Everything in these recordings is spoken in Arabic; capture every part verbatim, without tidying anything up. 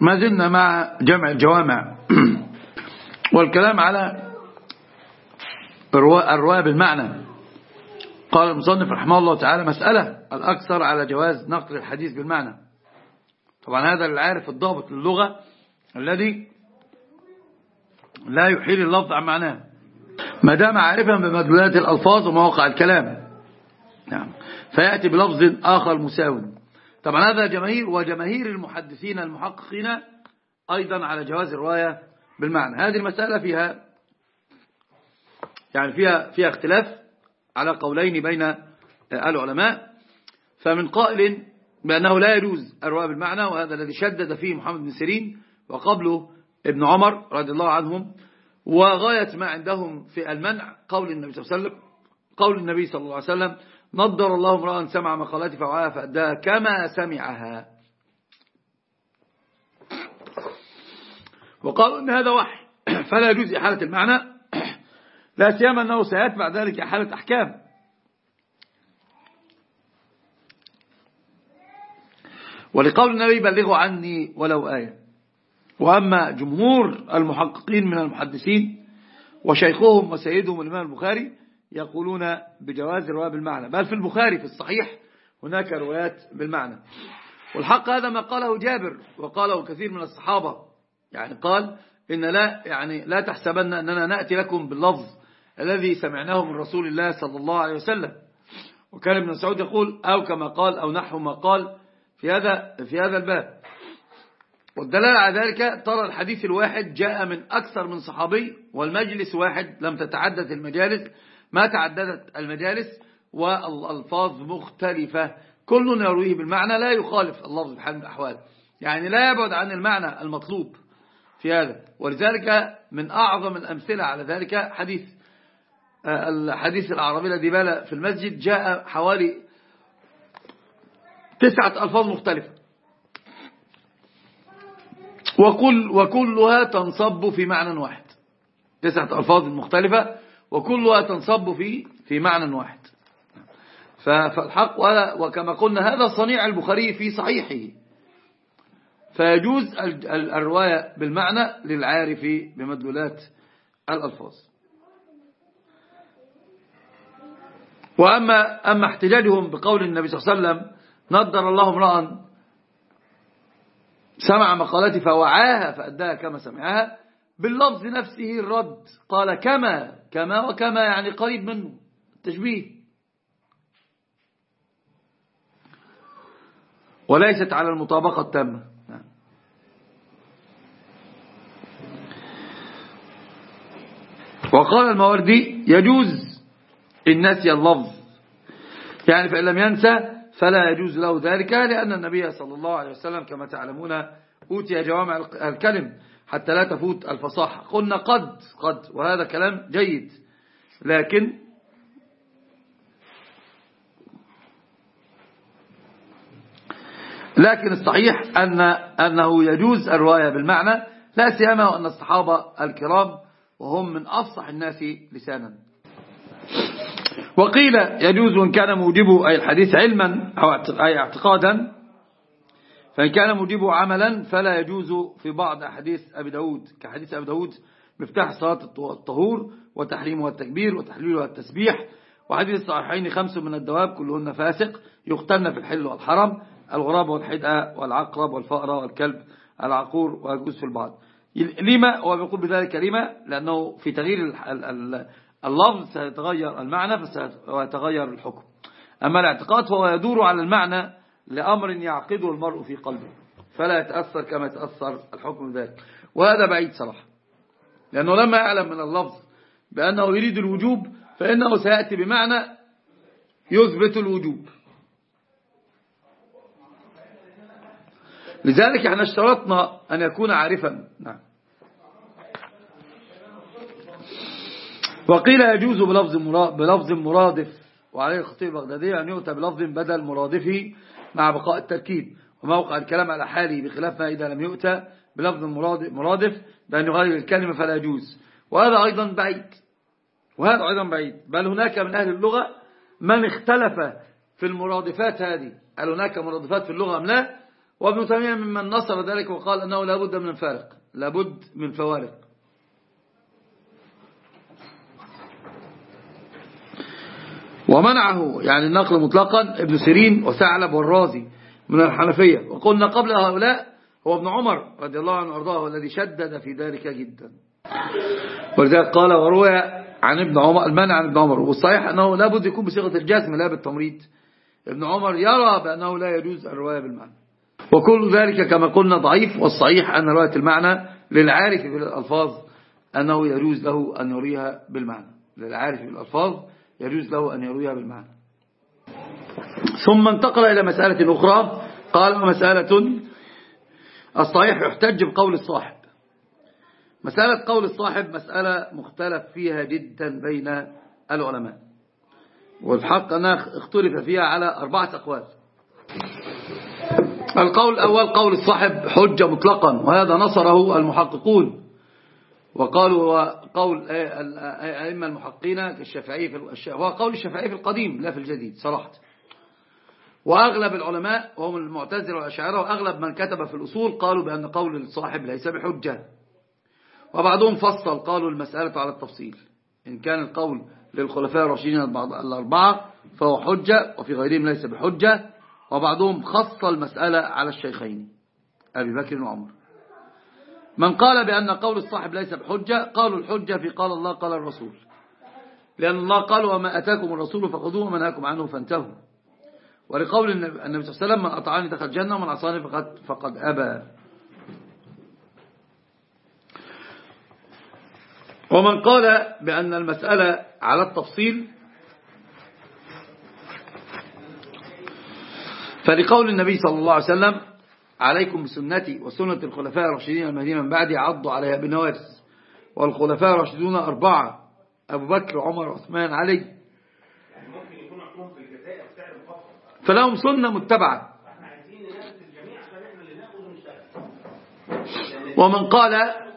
ما زلنا مع جمع الجوامع والكلام على الرواية بالمعنى. قال المصنف رحمه الله تعالى: مسألة الأكثر على جواز نقل الحديث بالمعنى. طبعا هذا العارف الضابط للغة الذي لا يحيل اللفظ عن معناه ما دام عارفا بمدلولات الألفاظ ومواقع الكلام، نعم، فيأتي بلفظ آخر مساوي. طبعا هذا جماهير وجماهير المحدثين المحققين أيضا على جواز الرواية بالمعنى. هذه المسألة فيها يعني فيها فيها اختلاف على قولين بين العلماء. فمن قائل بأنه لا يجوز الرواية بالمعنى، وهذا الذي شدد فيه محمد بن سيرين وقبله ابن عمر رضي الله عنهم، وغاية ما عندهم في المنع قول النبي صلى الله عليه وسلم قول النبي صلى الله عليه وسلم: نضر الله امرأ سمع مقالاتي فوعاها فأداها كما سمعها. وقالوا ان هذا وحي فلا يجوز إحالة المعنى، لا سيما أنه سيأتي بعد ذلك إحالة أحكام. ولقول النبي: بلغوا عني ولو آية. وأما جمهور المحققين من المحدثين وشيخهم وسيدهم الإمام البخاري يقولون بجواز الرواية بالمعنى، بل في البخاري في الصحيح هناك روايات بالمعنى. والحق هذا ما قاله جابر وقاله كثير من الصحابة، يعني قال: إن لا يعني لا تحسبن أننا نأتي لكم باللفظ الذي سمعناه من رسول الله صلى الله عليه وسلم. وكان ابن مسعود يقول: أو كما قال أو نحو ما قال في هذا في هذا الباب. والدلالة على ذلك ترى الحديث الواحد جاء من أكثر من صحابي، والمجلس واحد لم تتعدد المجالس ما تعددت المجالس، والألفاظ مختلفة كل يرويه بالمعنى لا يخالف اللفظ بحال من الأحوال، يعني لا يبعد عن المعنى المطلوب في هذا. ولذلك من أعظم الأمثلة على ذلك حديث الحديث الأعرابي الذي بال في المسجد، جاء حوالي تسعة ألفاظ مختلفة، وكل وكلها تنصب في معنى واحد. تسعة ألفاظ مختلفة وكلها تنصب في في معنى واحد. فالحق وكما قلنا هذا صنيع البخاري في صحيحه، فيجوز الرواية بالمعنى للعارف بمدلولات الألفاظ. وأما أما احتجاجهم بقول النبي صلى الله عليه وسلم: نضر الله امرأ سمع مقالاتي فوعاها فأداها كما سمعها، باللفظ نفسه الرد، قال: كما كما وكما يعني قريب منه التشبيه، وليست على المطابقة التامة. وقال الماوردي: يجوز إن نسي اللفظ، يعني فإن لم ينسى فلا يجوز له ذلك، لأن النبي صلى الله عليه وسلم كما تعلمون أوتي جوامع الكلم حتى لا تفوت الفصاحة. قلنا قد قد وهذا كلام جيد، لكن لكن الصحيح أن أنه يجوز الرواية بالمعنى، لا سيما وأن الصحابة الكرام وهم من أفصح الناس لسانا. وقيل يجوز إن كان موجبه أي الحديث علما أو أي اعتقادا، فإن كان موجبه عملا فلا يجوز في بعض أحاديث أبي داود، كحديث أبي داود: مفتاح صلاة الطهور وتحريمها التكبير وتحليلها التسبيح. وحديث الصحيحين: خمس من الدواب كلهن فاسق يقتلن في الحل والحرم: الغراب والحدأة والعقرب والفأرة والكلب العقور، ويجوز في البعض. لما هو بيقول بذلك؟ لما؟ لأنه في تغيير اللفظ سيتغير المعنى فسيتغير الحكم. أما الاعتقاد فهو يدور على المعنى لأمر يعقده المرء في قلبه، فلا يتأثر كما يتأثر الحكم ذلك. وهذا بعيد صراحة، لأنه لما يعلم من اللفظ بأنه يريد الوجوب فإنه سيأتي بمعنى يثبت الوجوب. لذلك احنا اشترطنا أن يكون عارفا. نعم. وقيل يجوز بلفظ بلفظ مرادف، وعليه الخطيب البغدادي أن يؤتى بلفظ بدل مرادفه مع بقاء التركيب، وموقع الكلام على حاله، بخلاف ما إذا لم يؤتى بلفظ مرادف بأن يغير الكلمة فلا يجوز. وهذا أيضا بعيد وهذا أيضا بعيد بل هناك من أهل اللغة من اختلف في المرادفات هذه، هل هناك مرادفات في اللغة أم لا؟ وابن تيمية ممن نصر ذلك وقال أنه لا بد من الفارق، لا بد من فوارق. ومنعه يعني النقل مطلقا ابن سيرين وثعلب والرازي من الحنفية. وقلنا قبل هؤلاء هو ابن عمر رضي الله عنه وارضاه الذي شدد في ذلك جدا. ولذلك قال وروي عن ابن عمر المنع عن ابن عمر، والصحيح أنه لا بد يكون بصيغة الجزم لا بالتمريض. ابن عمر يرى بأنه لا يجوز الرواية بالمعنى، وكل ذلك كما قلنا ضعيف. والصحيح أن رواية المعنى للعارف بالألفاظ أنه يجوز له أن يرويها بالمعنى، للعارف بالألفاظ يجوز له أن يرويها بالمعنى. ثم انتقل إلى مسألة أخرى، قال مسألة الصحيح يحتج بقول الصاحب. مسألة قول الصاحب مسألة مختلف فيها جدا بين العلماء، والحق أنها اختلف فيها على أربعة أقوال. القول الأول قول الصاحب حجة مطلقا، وهذا نصره المحققون، وقالوا هو قول أئمة المحققين كالشافعي في هو قول الشافعي في القديم لا في الجديد صراحة. وأغلب العلماء وهم المعتزلة والأشاعرة وأغلب من كتب في الأصول قالوا بأن قول الصاحب ليس بحجة. وبعضهم فصل قالوا المسألة على التفصيل، إن كان القول للخلفاء الراشدين الأربعة فهو حجة وفي غيرهم ليس بحجة. وبعضهم خص المسألة على الشيخين أبي بكر وعمر. من قال بأن قول الصاحب ليس بحجة قالوا الحجة في قال الله قال الرسول، لأن الله قال وما أتاكم الرسول فخذوه وما نهاكم عنه فانتهوا. ولقول النبي صلى الله عليه وسلم من أطاعني دخل الجنة ومن عصاني فقد, فقد أبى. ومن قال بأن المسألة على التفصيل فلقول النبي صلى الله عليه وسلم عليكم بسنتي وسنة الخلفاء الراشدين المهديين من بعدي عضوا عليها بالنواجذ، والخلفاء الراشدون أربعة أبو بكر وعمر وعثمان علي، فلهم سنة متبعة. ومن قال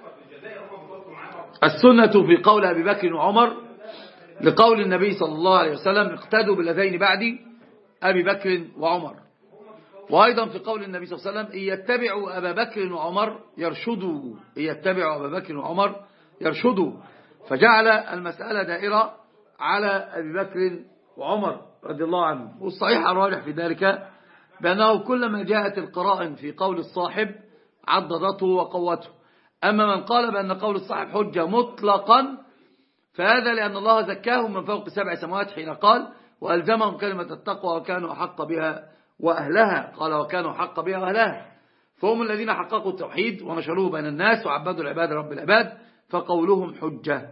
السنة في قول أبي بكر وعمر لقول النبي صلى الله عليه وسلم اقتدوا بالذين بعدي أبي بكر وعمر. وأيضا في قول النبي صلى الله عليه وسلم إن يتبعوا أبا بكر وعمر يرشدوا، إن يتبعوا أبا بكر وعمر يرشدوا، فجعل المسألة دائرة على أبي بكر وعمر رضي الله عنه. والصحيح الراجح في ذلك بأنه كلما جاءت القرائن في قول الصاحب عضدته وقوته. أما من قال بأن قول الصاحب حجة مطلقا فهذا لأن الله زكاهم من فوق سبع سماوات حين قال وألزمهم كلمة التقوى وكانوا أحق بها وأهلها، قال وكانوا أحق بها وأهلها، فهم الذين حققوا التوحيد ونشروه بين الناس وعبدوا العباد رب العباد، فقولهم حجة.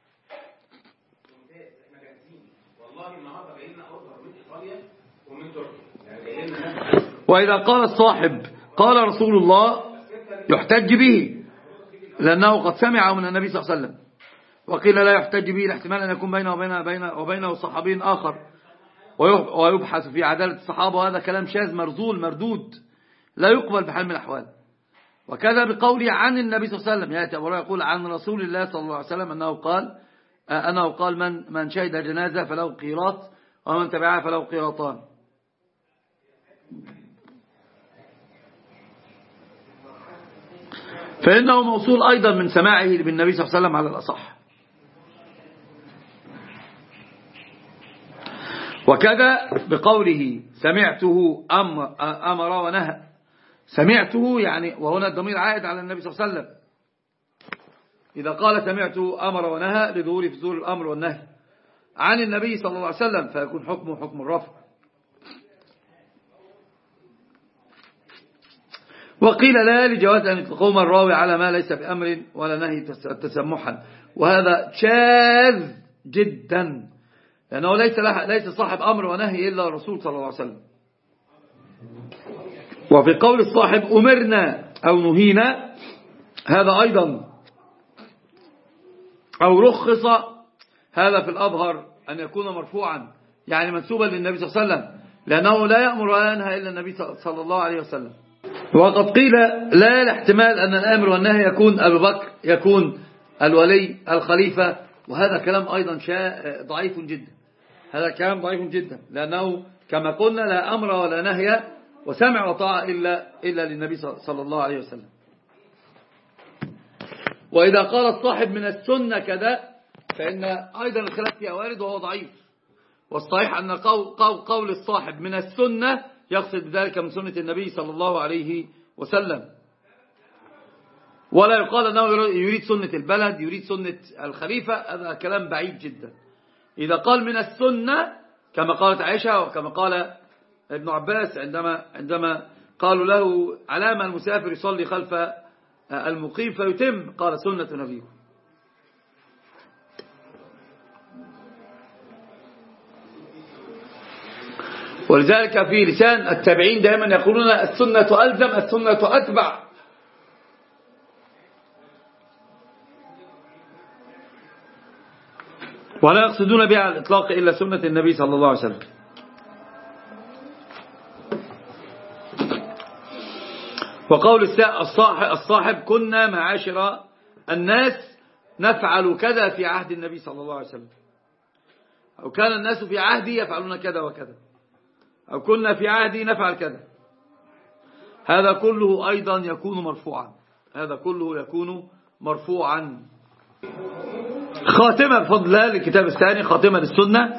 وإذا قال الصاحب قال رسول الله يحتج به لأنه قد سمع من النبي صلى الله عليه وسلم، وقيل لا يحتج به لاحتمال أن يكون بينه وبينه, وبينه, وبينه صحابي آخر ويبحث في عدالة الصحابة، وهذا كلام شاذ مرذول مردود لا يقبل بحال من الأحوال. وكذا بقوله عن النبي صلى الله عليه وسلم، يأتي أبو هريرة يقول عن رسول الله صلى الله عليه وسلم أنه قال أنه قال من من شهد جنازة فله قيراط ومن تبعها فله قيراطان. فإنه موصول أيضا من سماعه بالنبي صلى الله عليه وسلم على الأصح. وكذا بقوله سمعته أمر, أمر ونهى، سمعته يعني وهنا الضمير عائد على النبي صلى الله عليه وسلم. إذا قال سمعته أمر ونهى لظهور في ظهور الأمر والنهي عن النبي صلى الله عليه وسلم فيكون حكمه حكم الرفع. وقيل لا لجواز أن يطلقهما الراوي على ما ليس بأمر ولا نهي تسمحا، وهذا شاذ جدا لأنه ليس ليس صاحب أمر ونهي إلا الرسول صلى الله عليه وسلم. وفي قول الصاحب أمرنا أو نهينا هذا أيضا أو رخص، هذا في الأظهر أن يكون مرفوعا يعني منسوبا للنبي صلى الله عليه وسلم، لأنه لا يأمر ولا ينهى إلا النبي صلى الله عليه وسلم. وقد قيل لا الاحتمال أن الأمر والنهي يكون أبو بكر يكون الولي الخليفة، وهذا كلام أيضا ضعيف جدا، هذا كلام ضعيف جدا لأنه كما قلنا لا أمر ولا نهي وسمع وطاعة إلا, إلا للنبي صلى الله عليه وسلم. وإذا قال الصاحب من السنة كذا فإن أيضا الخلاف فيها وارد وهو ضعيف، والصحيح أن قول, قول, قول الصاحب من السنة يقصد بذلك من سنة النبي صلى الله عليه وسلم، ولا يقال أنه يريد سنة البلد يريد سنة الخليفة، هذا كلام بعيد جدا. إذا قال من السنة كما قالت عائشة وكما قال ابن عباس عندما عندما قالوا له علامة المسافر يصلي خلف المقيم فيتم، قال سنة نبيه. ولذلك في لسان التابعين دائما يقولون السنة ألزم، السنة أتبع. ولا يقصدون بها على الإطلاق إلا سنة النبي صلى الله عليه وسلم. وقول الصاحب, الصاحب كنا معاشر الناس نفعل كذا في عهد النبي صلى الله عليه وسلم، أو كان الناس في عهدي يفعلون كذا وكذا، أو كنا في عهدي نفعل كذا، هذا كله أيضا يكون مرفوعا، هذا كله يكون مرفوعا. خاتمة بفضل الله للكتاب الثاني، خاتمة للسنة،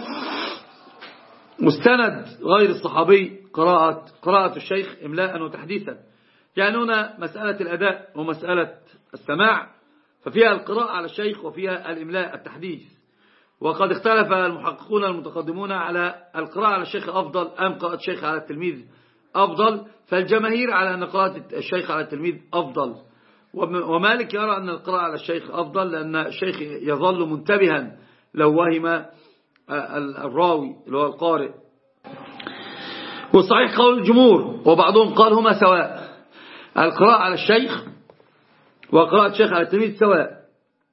مستند غير الصحابي قراءة, قراءة الشيخ إملاء وتحديثا. يعني هنا مسألة الأداء ومسألة السماع ففيها القراءة على الشيخ وفيها الإملاء التحديث. وقد اختلف المحققون المتقدمون على القراءة على الشيخ أفضل أم قراءة الشيخ على التلميذ أفضل، فالجماهير على أن قراءة الشيخ على التلميذ أفضل، ومالك يرى أن القراءة على الشيخ أفضل لأن الشيخ يظل منتبها لو وهم الراوي اللي هو القارئ. والصحيح قول الجمهور، وبعضهم قال هما سواء، القراءة على الشيخ وقراءة الشيخ على التلميذ سواء.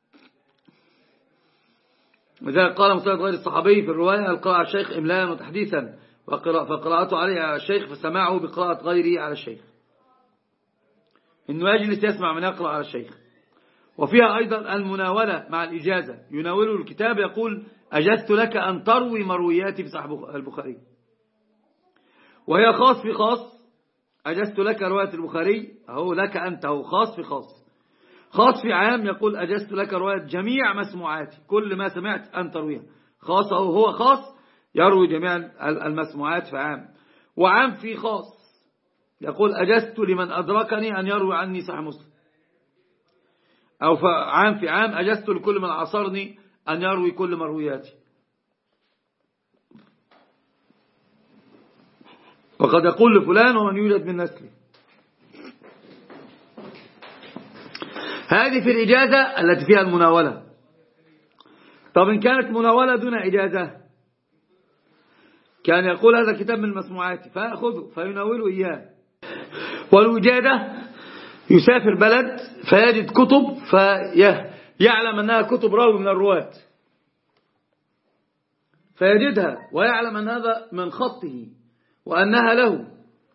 وذلك قال مسند غير الصحابي في الرواية القراءة على الشيخ إملاء وتحديثا، فقراءته عليه على الشيخ فسماعه بقراءة غيره على الشيخ، إنه يجلس يسمع من يقرأ على الشيخ. وفيها أيضا المناولة مع الإجازة، يناوله الكتاب يقول أجزت لك أن تروي مروياتي في صحيح البخاري، وهي خاص في خاص، أجزت لك رواية البخاري أهو لك أنت، هو خاص في خاص. خاص في عام يقول أجزت لك رواية جميع مسموعاتي، كل ما سمعت أن ترويها. خاص أو هو خاص يروي جميع المسموعات في عام. وعام في خاص يقول أجزت لمن أدركني أن يروي عني صحيح مسلم، أو عام في عام أجزت لكل من عصرني أن يروي كل مروياتي. وقد يقول لفلان ومن يولد من نسله. هذه في الإجازة التي فيها المناولة. طب إن كانت مناولة دون إجازة، كان يقول هذا كتاب من المسموعات فأخذه فيناوله إياه. والوجادة يسافر بلد فيجد كتب فيعلم أنها كتب راوي من الرواة، فيجدها ويعلم أن هذا من خطه وأنها له،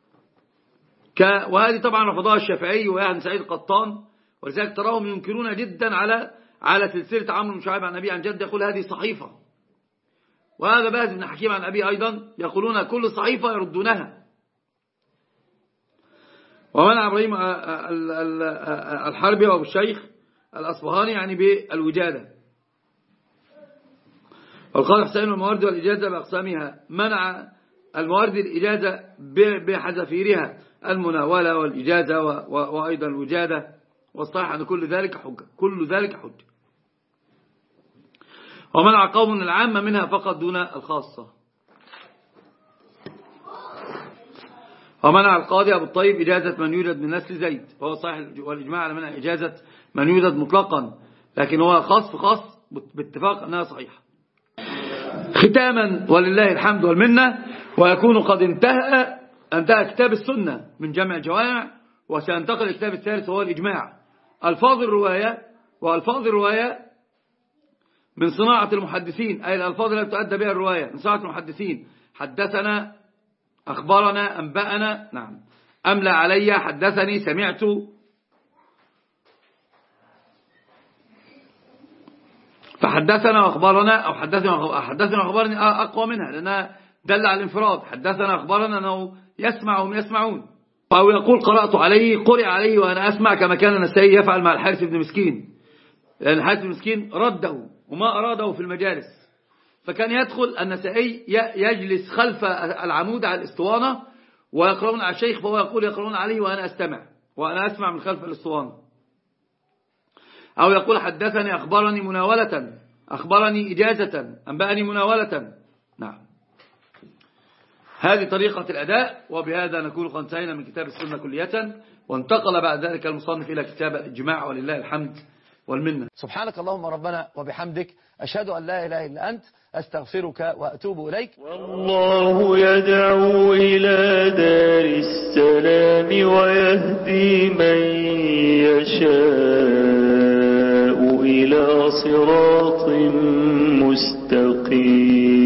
وهذه طبعا رفضها الشافعي ويعني سعيد القطان، ولذلك تراهم ينكرون جدا على على سلسلة عمرو بن شعيب عن أبي عن جد، يقول هذه صحيفة. وهذا باز بن حكيم عن أبي أيضا يقولون كل صحيفة يردونها. ومنع إبراهيم الحربي وابو الشيخ الأصبهاني يعني بالوجادة. وقال حسين الموارد والإجازة بأقسامها، منع الموارد الإجازة بحذافيرها، المناولة والإجازة وأيضا الوجادة، والصحيح أن كل ذلك حجة، كل ذلك حجة. ومنع قوم العامة منها فقط دون الخاصة. ومنع القاضي أبو الطيب إجازة من يوجد من نسل زيد، فهو صحيح والإجماع على منع إجازة من يوجد مطلقا، لكن هو خاص في خاص باتفاق أنها صحيحة. ختاما ولله الحمد والمنة، ويكون قد انتهى انتهى كتاب السنة من جمع الجوامع، وسينتقل الكتاب الثالث وهو الإجماع. ألفاظ الرواية وألفاظ الرواية من صناعة المحدثين، أي الألفاظ التي تؤدى بها الرواية من صناعة المحدثين. حدثنا، أخبرنا، أنبأنا، نعم، أملى علي، حدثني، سمعت. فحدثنا وأخبرنا أو حدثنا وأخبرني أقوى منها، لأنها دل على الانفراد. حدثنا أخبرنا أنه يسمع وهم يسمعون. أو يقول قرأت عليه قرئ عليه وأنا أسمع، كما كان النسائي يفعل مع الحارث بن مسكين، لأن الحارث بن مسكين رده وما أراده في المجالس، فكان يدخل النسائي يجلس خلف العمود على الاسطوانة ويقرؤون على الشيخ، فهو يقول يقرؤون عليه وأنا أستمع وأنا أسمع من خلف الاسطوانة. أو يقول حدثني أخبرني مناولة، أخبرني إجازة، أنبأني مناولة. نعم، هذه طريقة الأداء. وبهذا نكون قد انتهينا من كتاب السنة كلية، وانتقل بعد ذلك المصنف إلى كتاب الإجماع، ولله الحمد والمنة. سبحانك اللهم ربنا وبحمدك، أشهد أن لا إله إلا أنت، أستغفرك وأتوب إليك. والله يدعو إلى دار السلام ويهدي من يشاء إلى صراط مستقيم.